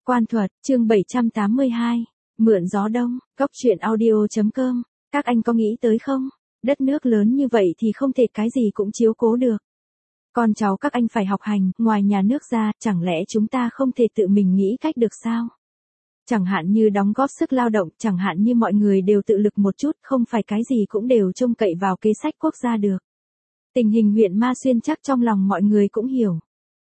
Quan thuật, chương 782. Mượn gió đông, góc truyện audio.com. Các anh có nghĩ tới không? Đất nước lớn như vậy thì không thể cái gì cũng chiếu cố được. Con cháu các anh phải học hành, ngoài nhà nước ra, chẳng lẽ chúng ta không thể tự mình nghĩ cách được sao? Chẳng hạn như đóng góp sức lao động, chẳng hạn như mọi người đều tự lực một chút, không phải cái gì cũng đều trông cậy vào kế sách quốc gia được. Tình hình huyện Ma Xuyên chắc trong lòng mọi người cũng hiểu.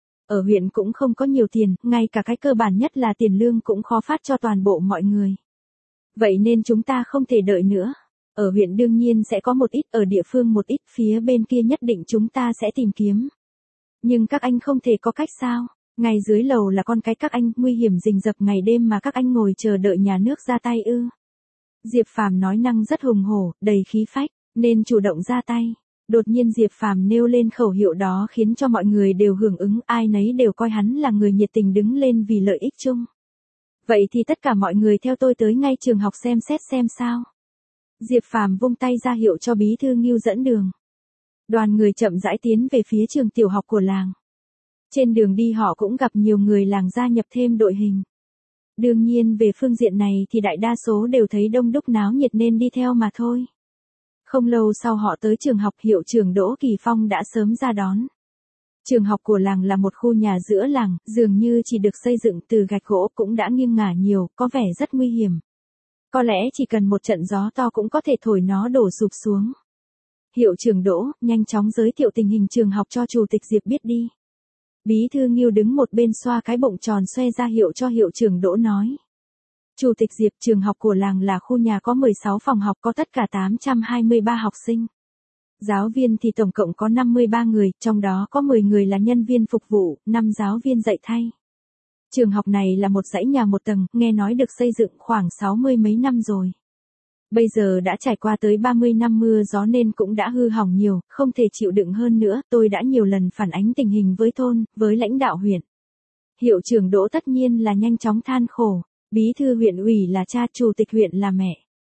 Ở huyện cũng không có nhiều tiền, ngay cả cái cơ bản nhất là tiền lương cũng khó phát cho toàn bộ mọi người. Vậy nên chúng ta không thể đợi nữa. Ở huyện đương nhiên sẽ có một ít, ở địa phương một ít, phía bên kia nhất định chúng ta sẽ tìm kiếm. Nhưng các anh không thể có cách sao? Ngay dưới lầu là con cái các anh, nguy hiểm rình rập ngày đêm mà các anh ngồi chờ đợi nhà nước ra tay ư? Diệp Phàm nói năng rất hùng hổ, đầy khí phách, nên chủ động ra tay. Đột nhiên Diệp Phàm nêu lên khẩu hiệu đó khiến cho mọi người đều hưởng ứng, ai nấy đều coi hắn là người nhiệt tình đứng lên vì lợi ích chung. Vậy thì tất cả mọi người theo tôi tới ngay trường học xem xét xem sao. Diệp Phàm vung tay ra hiệu cho bí thư Ngưu dẫn đường. Đoàn người chậm rãi tiến về phía trường tiểu học của làng. Trên đường đi họ cũng gặp nhiều người làng gia nhập thêm đội hình. Đương nhiên về phương diện này thì đại đa số đều thấy đông đúc náo nhiệt nên đi theo mà thôi. Không lâu sau họ tới trường học, hiệu trưởng Đỗ Kỳ Phong đã sớm ra đón. Trường học của làng là một khu nhà giữa làng, dường như chỉ được xây dựng từ gạch gỗ, cũng đã nghiêng ngả nhiều, có vẻ rất nguy hiểm. Có lẽ chỉ cần một trận gió to cũng có thể thổi nó đổ sụp xuống. Hiệu trưởng Đỗ nhanh chóng giới thiệu tình hình trường học cho Chủ tịch Diệp biết đi. Bí thư Ngưu đứng một bên xoa cái bụng tròn xoe ra hiệu cho hiệu trưởng Đỗ nói. Chủ tịch Diệp, trường học của làng là khu nhà có 16 phòng học, có tất cả 823 học sinh. Giáo viên thì tổng cộng có 53 người, trong đó có 10 người là nhân viên phục vụ, 5 giáo viên dạy thay. Trường học này là một dãy nhà một tầng, nghe nói được xây dựng khoảng 60 mấy năm rồi. Bây giờ đã trải qua tới 30 năm mưa gió nên cũng đã hư hỏng nhiều, không thể chịu đựng hơn nữa. Tôi đã nhiều lần phản ánh tình hình với thôn, với lãnh đạo huyện. Hiệu trưởng Đỗ tất nhiên là nhanh chóng than khổ. Bí thư huyện ủy là cha, chủ tịch huyện là mẹ.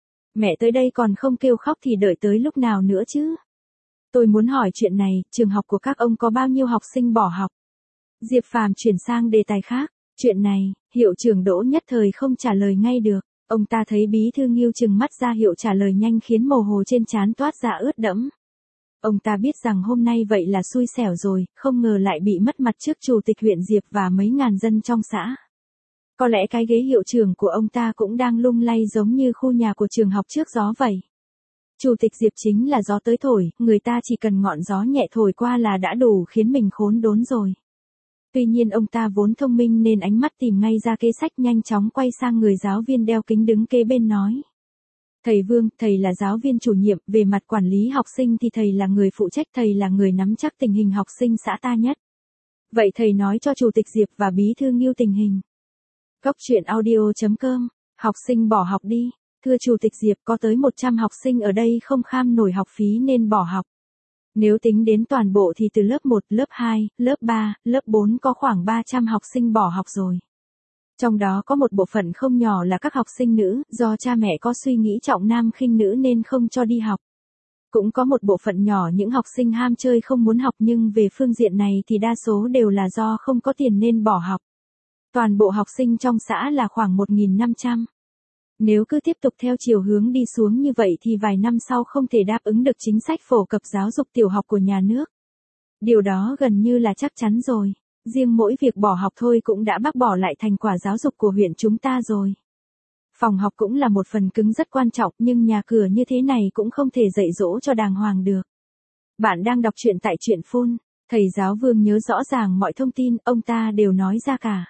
Mẹ tới đây còn không kêu khóc thì đợi tới lúc nào nữa chứ? Tôi muốn hỏi chuyện này, trường học của các ông có bao nhiêu học sinh bỏ học? Diệp Phàm chuyển sang đề tài khác. Chuyện này, hiệu trưởng Đỗ nhất thời không trả lời ngay được. Ông ta thấy bí thư Ngưu trừng mắt ra hiệu trả lời nhanh khiến mồ hôi trên trán toát ra ướt đẫm. Ông ta biết rằng hôm nay vậy là xui xẻo rồi, không ngờ lại bị mất mặt trước chủ tịch huyện Diệp và mấy ngàn dân trong xã. Có lẽ cái ghế hiệu trưởng của ông ta cũng đang lung lay giống như khu nhà của trường học trước gió vậy. Chủ tịch Diệp chính là gió tới thổi, người ta chỉ cần ngọn gió nhẹ thổi qua là đã đủ khiến mình khốn đốn rồi. Tuy nhiên ông ta vốn thông minh nên ánh mắt tìm ngay ra kế sách, nhanh chóng quay sang người giáo viên đeo kính đứng kế bên nói. Thầy Vương, thầy là giáo viên chủ nhiệm, về mặt quản lý học sinh thì thầy là người phụ trách, thầy là người nắm chắc tình hình học sinh xã ta nhất. Vậy thầy nói cho Chủ tịch Diệp và bí thư Ngưu tình hình. Góc truyện audio.com, học sinh bỏ học đi. Thưa Chủ tịch Diệp, có tới 100 học sinh ở đây không kham nổi học phí nên bỏ học. Nếu tính đến toàn bộ thì từ lớp 1, lớp 2, lớp 3, lớp 4 có khoảng 300 học sinh bỏ học rồi. Trong đó có một bộ phận không nhỏ là các học sinh nữ, do cha mẹ có suy nghĩ trọng nam khinh nữ nên không cho đi học. Cũng có một bộ phận nhỏ những học sinh ham chơi không muốn học, nhưng về phương diện này thì đa số đều là do không có tiền nên bỏ học. Toàn bộ học sinh trong xã là khoảng 1.500. Nếu cứ tiếp tục theo chiều hướng đi xuống như vậy thì vài năm sau không thể đáp ứng được chính sách phổ cập giáo dục tiểu học của nhà nước. Điều đó gần như là chắc chắn rồi. Riêng mỗi việc bỏ học thôi cũng đã bác bỏ lại thành quả giáo dục của huyện chúng ta rồi. Phòng học cũng là một phần cứng rất quan trọng, nhưng nhà cửa như thế này cũng không thể dạy dỗ cho đàng hoàng được. Bạn đang đọc truyện tại truyện phun. Thầy giáo Vương nhớ rõ ràng mọi thông tin, ông ta đều nói ra cả.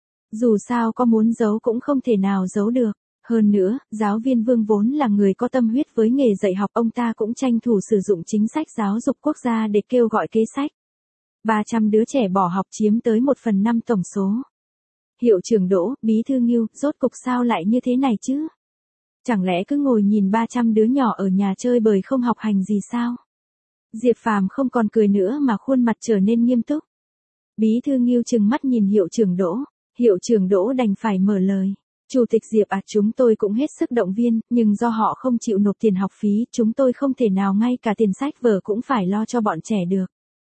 Dù sao có muốn giấu cũng không thể nào giấu được. Hơn nữa, giáo viên Vương vốn là người có tâm huyết với nghề dạy học, ông ta cũng tranh thủ sử dụng chính sách giáo dục quốc gia để kêu gọi kế sách. 300 đứa trẻ bỏ học chiếm tới 1/5 tổng số. Hiệu trưởng Đỗ, bí thư Ngưu, rốt cục sao lại như thế này chứ? Chẳng lẽ cứ ngồi nhìn 300 đứa nhỏ ở nhà chơi bời không học hành gì sao? Diệp Phàm không còn cười nữa mà khuôn mặt trở nên nghiêm túc. Bí thư Ngưu trừng mắt nhìn hiệu trưởng Đỗ, hiệu trưởng Đỗ đành phải mở lời. Chủ tịch Diệp à, chúng tôi cũng hết sức động viên, nhưng do họ không chịu nộp tiền học phí, chúng tôi không thể nào ngay cả tiền sách vở cũng phải lo cho bọn trẻ được.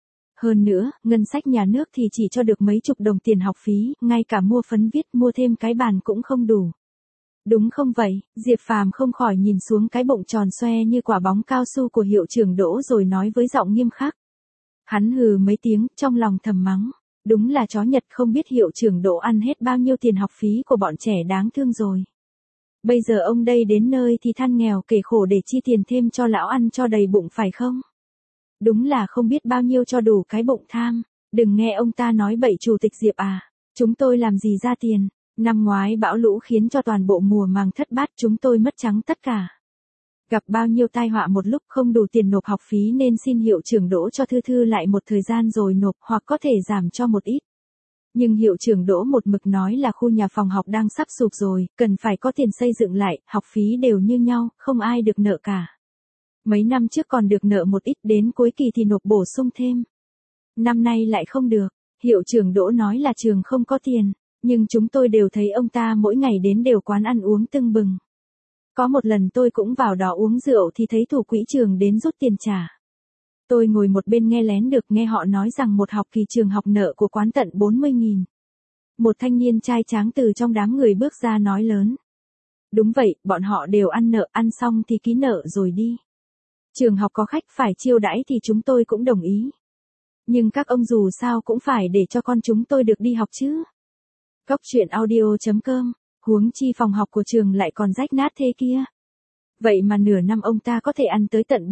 Hơn nữa, ngân sách nhà nước thì chỉ cho được mấy chục đồng tiền học phí, ngay cả mua phấn viết mua thêm cái bàn cũng không đủ. Đúng không vậy? Diệp Phàm không khỏi nhìn xuống cái bụng tròn xoe như quả bóng cao su của hiệu trưởng Đỗ rồi nói với giọng nghiêm khắc. Hắn hừ mấy tiếng, trong lòng thầm mắng. Đúng là chó Nhật không biết hiệu trưởng Đỗ ăn hết bao nhiêu tiền học phí của bọn trẻ đáng thương rồi. Bây giờ ông đây đến nơi thì than nghèo kể khổ để chi tiền thêm cho lão ăn cho đầy bụng phải không? Đúng là không biết bao nhiêu cho đủ cái bụng tham. Đừng nghe ông ta nói bậy chủ tịch Diệp à. Chúng tôi làm gì ra tiền. Năm ngoái bão lũ khiến cho toàn bộ mùa màng thất bát chúng tôi mất trắng tất cả. Gặp bao nhiêu tai họa một lúc không đủ tiền nộp học phí nên xin hiệu trưởng Đỗ cho Thư Thư lại một thời gian rồi nộp hoặc có thể giảm cho một ít. Nhưng hiệu trưởng Đỗ một mực nói là khu nhà phòng học đang sắp sụp rồi, cần phải có tiền xây dựng lại, học phí đều như nhau, không ai được nợ cả. Mấy năm trước còn được nợ một ít đến cuối kỳ thì nộp bổ sung thêm. Năm nay lại không được, hiệu trưởng Đỗ nói là trường không có tiền, nhưng chúng tôi đều thấy ông ta mỗi ngày đến đều quán ăn uống tưng bừng. Có một lần tôi cũng vào đó uống rượu thì thấy thủ quỹ trường đến rút tiền trả. Tôi ngồi một bên nghe lén được nghe họ nói rằng một học kỳ trường học nợ của quán tận 40.000. Một thanh niên trai tráng từ trong đám người bước ra nói lớn. Đúng vậy, bọn họ đều ăn nợ, ăn xong thì ký nợ rồi đi. Trường học có khách phải chiêu đãi thì chúng tôi cũng đồng ý. Nhưng các ông dù sao cũng phải để cho con chúng tôi được đi học chứ. Cóc truyện audio.com, huống chi phòng học của trường lại còn rách nát thế kia. Vậy mà nửa năm ông ta có thể ăn tới tận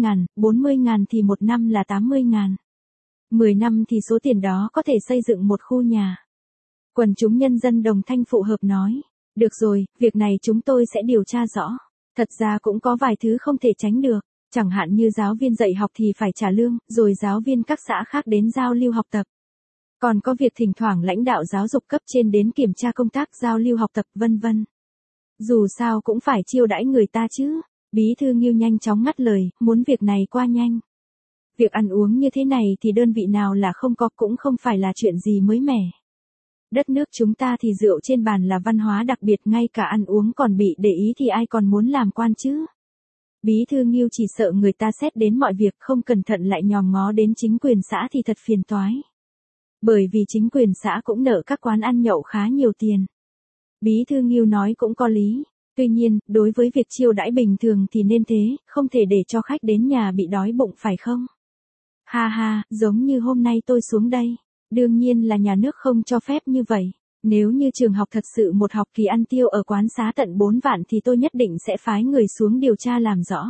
40.000 thì một năm là 80.000. 10 năm thì số tiền đó có thể xây dựng một khu nhà. Quần chúng nhân dân đồng thanh phụ hợp nói. Được rồi, việc này chúng tôi sẽ điều tra rõ. Thật ra cũng có vài thứ không thể tránh được. Chẳng hạn như giáo viên dạy học thì phải trả lương, rồi giáo viên các xã khác đến giao lưu học tập. Còn có việc thỉnh thoảng lãnh đạo giáo dục cấp trên đến kiểm tra công tác giao lưu học tập vân vân. Dù sao cũng phải chiêu đãi người ta chứ. Bí thư Ngưu nhanh chóng ngắt lời, muốn việc này qua nhanh. Việc ăn uống như thế này thì đơn vị nào là không có cũng không phải là chuyện gì mới mẻ. Đất nước chúng ta thì rượu trên bàn là văn hóa đặc biệt, ngay cả ăn uống còn bị để ý thì ai còn muốn làm quan chứ. Bí thư Ngưu chỉ sợ người ta xét đến mọi việc không cẩn thận lại nhòm ngó đến chính quyền xã thì thật phiền toái. Bởi vì chính quyền xã cũng nợ các quán ăn nhậu khá nhiều tiền. Bí thư Ngưu nói cũng có lý. Tuy nhiên, đối với việc chiêu đãi bình thường thì nên thế, không thể để cho khách đến nhà bị đói bụng phải không? Ha ha, giống như hôm nay tôi xuống đây. Đương nhiên là nhà nước không cho phép như vậy. Nếu như trường học thật sự một học kỳ ăn tiêu ở quán xá tận 4 vạn thì tôi nhất định sẽ phái người xuống điều tra làm rõ.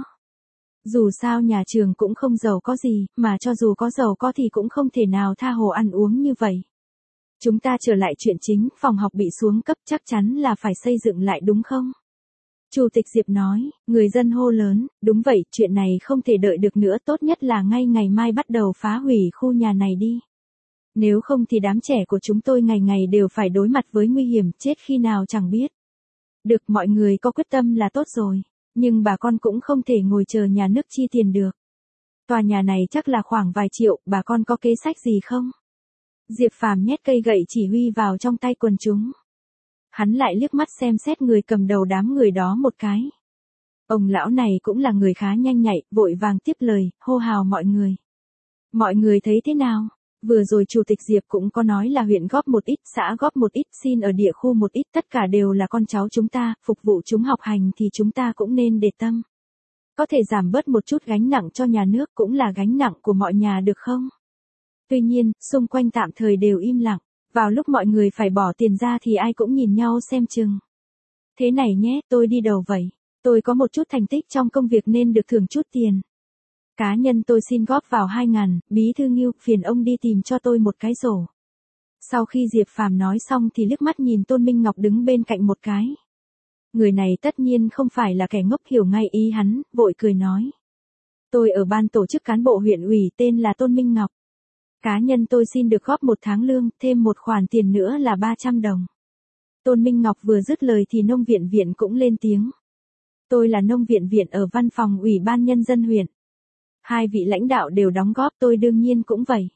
Dù sao nhà trường cũng không giàu có gì, mà cho dù có giàu có thì cũng không thể nào tha hồ ăn uống như vậy. Chúng ta trở lại chuyện chính, phòng học bị xuống cấp chắc chắn là phải xây dựng lại đúng không? Chủ tịch Diệp nói, người dân hô lớn, đúng vậy, chuyện này không thể đợi được nữa, tốt nhất là ngay ngày mai bắt đầu phá hủy khu nhà này đi. Nếu không thì đám trẻ của chúng tôi ngày ngày đều phải đối mặt với nguy hiểm, chết khi nào chẳng biết. Được, mọi người có quyết tâm là tốt rồi, nhưng bà con cũng không thể ngồi chờ nhà nước chi tiền được. Tòa nhà này chắc là khoảng vài triệu, bà con có kế sách gì không? Diệp Phàm nhét cây gậy chỉ huy vào trong tay quần chúng. Hắn lại liếc mắt xem xét người cầm đầu đám người đó một cái. Ông lão này cũng là người khá nhanh nhạy, vội vàng tiếp lời, hô hào mọi người. Mọi người thấy thế nào? Vừa rồi Chủ tịch Diệp cũng có nói là huyện góp một ít, xã góp một ít, xin ở địa khu một ít, tất cả đều là con cháu chúng ta, phục vụ chúng học hành thì chúng ta cũng nên để tâm. Có thể giảm bớt một chút gánh nặng cho nhà nước cũng là gánh nặng của mọi nhà được không? Tuy nhiên, xung quanh tạm thời đều im lặng. Vào lúc mọi người phải bỏ tiền ra thì ai cũng nhìn nhau xem chừng. Thế này nhé, tôi đi đầu vậy. Tôi có một chút thành tích trong công việc nên được thưởng chút tiền. Cá nhân tôi xin góp vào 2.000, bí thư Ngưu, phiền ông đi tìm cho tôi một cái rổ. Sau khi Diệp Phàm nói xong thì liếc mắt nhìn Tôn Minh Ngọc đứng bên cạnh một cái. Người này tất nhiên không phải là kẻ ngốc, hiểu ngay ý hắn, vội cười nói. Tôi ở ban tổ chức cán bộ huyện ủy, tên là Tôn Minh Ngọc. Cá nhân tôi xin được góp một tháng lương, thêm một khoản tiền nữa là 300 đồng. Tôn Minh Ngọc vừa dứt lời thì nông viện viện cũng lên tiếng. Tôi là nông viện viện ở văn phòng Ủy ban Nhân dân huyện. Hai vị lãnh đạo đều đóng góp, tôi đương nhiên cũng vậy.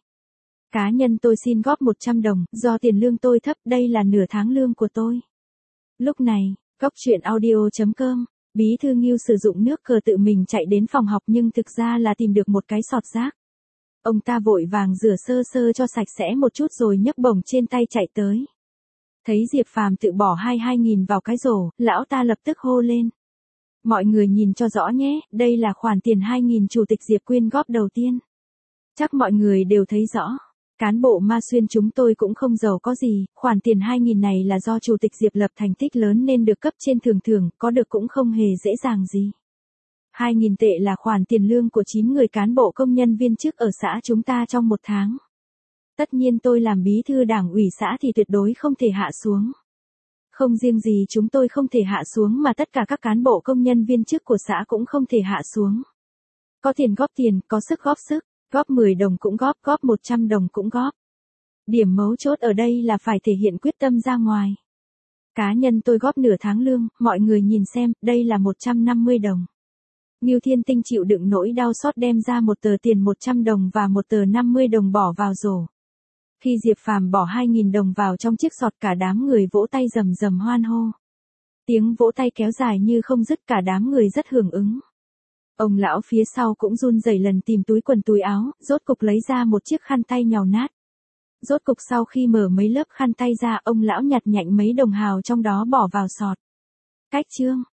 Cá nhân tôi xin góp 100 đồng, do tiền lương tôi thấp, đây là nửa tháng lương của tôi. Lúc này, Cóc truyện audio.com, bí thư Ngưu sử dụng nước cờ tự mình chạy đến phòng học nhưng thực ra là tìm được một cái sọt rác. Ông ta vội vàng rửa sơ sơ cho sạch sẽ một chút rồi nhấc bổng trên tay chạy tới. Thấy Diệp Phàm tự bỏ 2.000 vào cái rổ, lão ta lập tức hô lên. Mọi người nhìn cho rõ nhé, đây là khoản tiền 2.000 chủ tịch Diệp quyên góp đầu tiên. Chắc mọi người đều thấy rõ. Cán bộ Ma Xuyên chúng tôi cũng không giàu có gì, khoản tiền 2.000 này là do chủ tịch Diệp lập thành tích lớn nên được cấp trên thưởng, có được cũng không hề dễ dàng gì. 2.000 tệ là khoản tiền lương của 9 người cán bộ công nhân viên chức ở xã chúng ta trong một tháng. Tất nhiên tôi làm bí thư đảng ủy xã thì tuyệt đối không thể hạ xuống. Không riêng gì chúng tôi không thể hạ xuống mà tất cả các cán bộ công nhân viên chức của xã cũng không thể hạ xuống. Có tiền góp tiền, có sức góp sức, góp 10 đồng cũng góp 100 đồng cũng góp. Điểm mấu chốt ở đây là phải thể hiện quyết tâm ra ngoài. Cá nhân tôi góp nửa tháng lương, mọi người nhìn xem, đây là 150 đồng. Ngưu Thiên Tinh chịu đựng nỗi đau xót đem ra một tờ tiền 100 đồng và một tờ 50 đồng bỏ vào rổ. Khi Diệp Phàm bỏ 2.000 đồng vào trong chiếc sọt cả đám người vỗ tay rầm rầm hoan hô. Tiếng vỗ tay kéo dài như không dứt cả đám người rất hưởng ứng. Ông lão phía sau cũng run rẩy lần tìm túi quần túi áo, rốt cục lấy ra một chiếc khăn tay nhàu nát. Rốt cục sau khi mở mấy lớp khăn tay ra ông lão nhặt nhạnh mấy đồng hào trong đó bỏ vào sọt. Cách chương